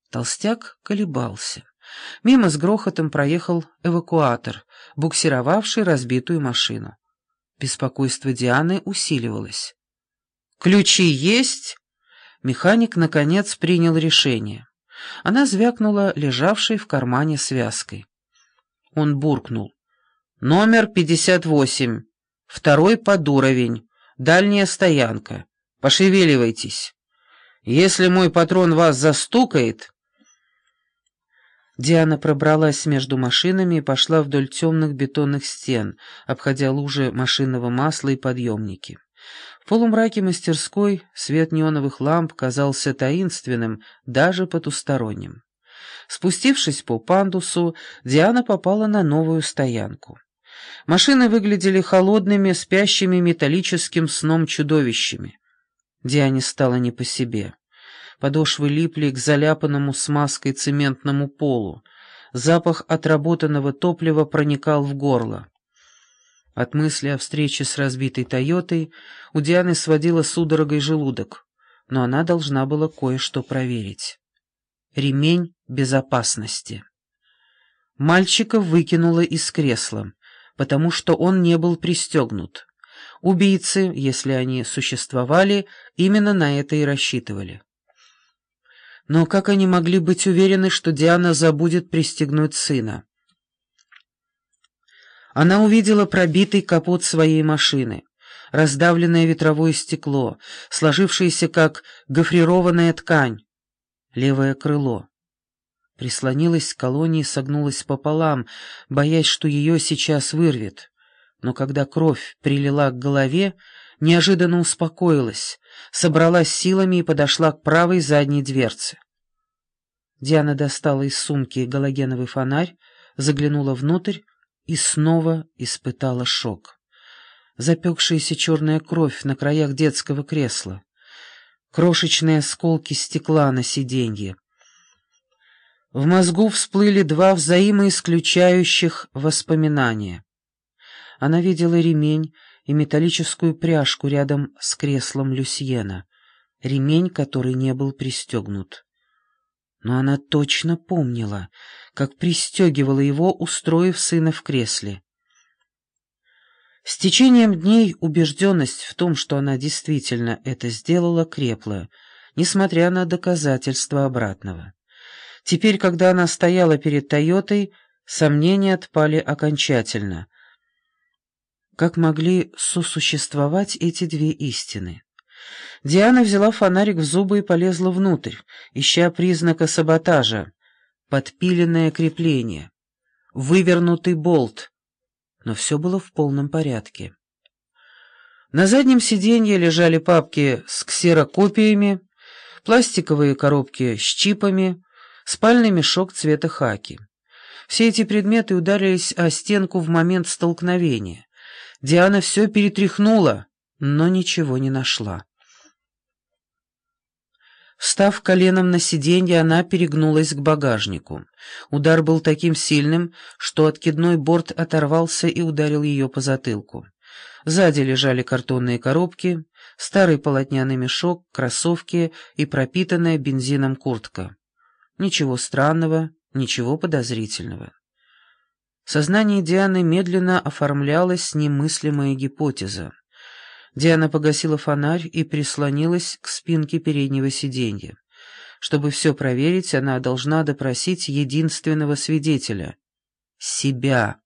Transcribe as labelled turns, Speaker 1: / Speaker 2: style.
Speaker 1: Толстяк колебался. Мимо с грохотом проехал эвакуатор, буксировавший разбитую машину. Беспокойство Дианы усиливалось. «Ключи есть?» Механик, наконец, принял решение. Она звякнула лежавшей в кармане связкой. Он буркнул. «Номер 58. Второй подуровень. Дальняя стоянка. Пошевеливайтесь. Если мой патрон вас застукает...» Диана пробралась между машинами и пошла вдоль темных бетонных стен, обходя лужи машинного масла и подъемники. В полумраке мастерской свет неоновых ламп казался таинственным, даже потусторонним. Спустившись по пандусу, Диана попала на новую стоянку. Машины выглядели холодными, спящими металлическим сном чудовищами. Диане стало не по себе. Подошвы липли к заляпанному смазкой цементному полу. Запах отработанного топлива проникал в горло. От мысли о встрече с разбитой «Тойотой» у Дианы сводила судорогой желудок, но она должна была кое-что проверить. Ремень безопасности. Мальчика выкинуло из кресла, потому что он не был пристегнут. Убийцы, если они существовали, именно на это и рассчитывали. Но как они могли быть уверены, что Диана забудет пристегнуть сына? Она увидела пробитый капот своей машины, раздавленное ветровое стекло, сложившееся как гофрированная ткань, левое крыло. Прислонилась к колонне и согнулась пополам, боясь, что ее сейчас вырвет. Но когда кровь прилила к голове, неожиданно успокоилась, собралась силами и подошла к правой задней дверце. Диана достала из сумки галогеновый фонарь, заглянула внутрь и снова испытала шок. Запекшаяся черная кровь на краях детского кресла, крошечные осколки стекла на сиденье. В мозгу всплыли два взаимоисключающих воспоминания. Она видела ремень и металлическую пряжку рядом с креслом Люсьена, ремень, который не был пристегнут. Но она точно помнила, как пристегивала его, устроив сына в кресле. С течением дней убежденность в том, что она действительно это сделала, крепла, несмотря на доказательства обратного. Теперь, когда она стояла перед «Тойотой», сомнения отпали окончательно. Как могли сосуществовать эти две истины? Диана взяла фонарик в зубы и полезла внутрь, ища признака саботажа. Подпиленное крепление, вывернутый болт. Но все было в полном порядке. На заднем сиденье лежали папки с ксерокопиями, пластиковые коробки с чипами, спальный мешок цвета хаки. Все эти предметы ударились о стенку в момент столкновения. Диана все перетряхнула, но ничего не нашла. Встав коленом на сиденье, она перегнулась к багажнику. Удар был таким сильным, что откидной борт оторвался и ударил ее по затылку. Сзади лежали картонные коробки, старый полотняный мешок, кроссовки и пропитанная бензином куртка. Ничего странного, ничего подозрительного. В сознании Дианы медленно оформлялась немыслимая гипотеза. Диана погасила фонарь и прислонилась к спинке переднего сиденья. Чтобы все проверить, она должна допросить единственного свидетеля — себя.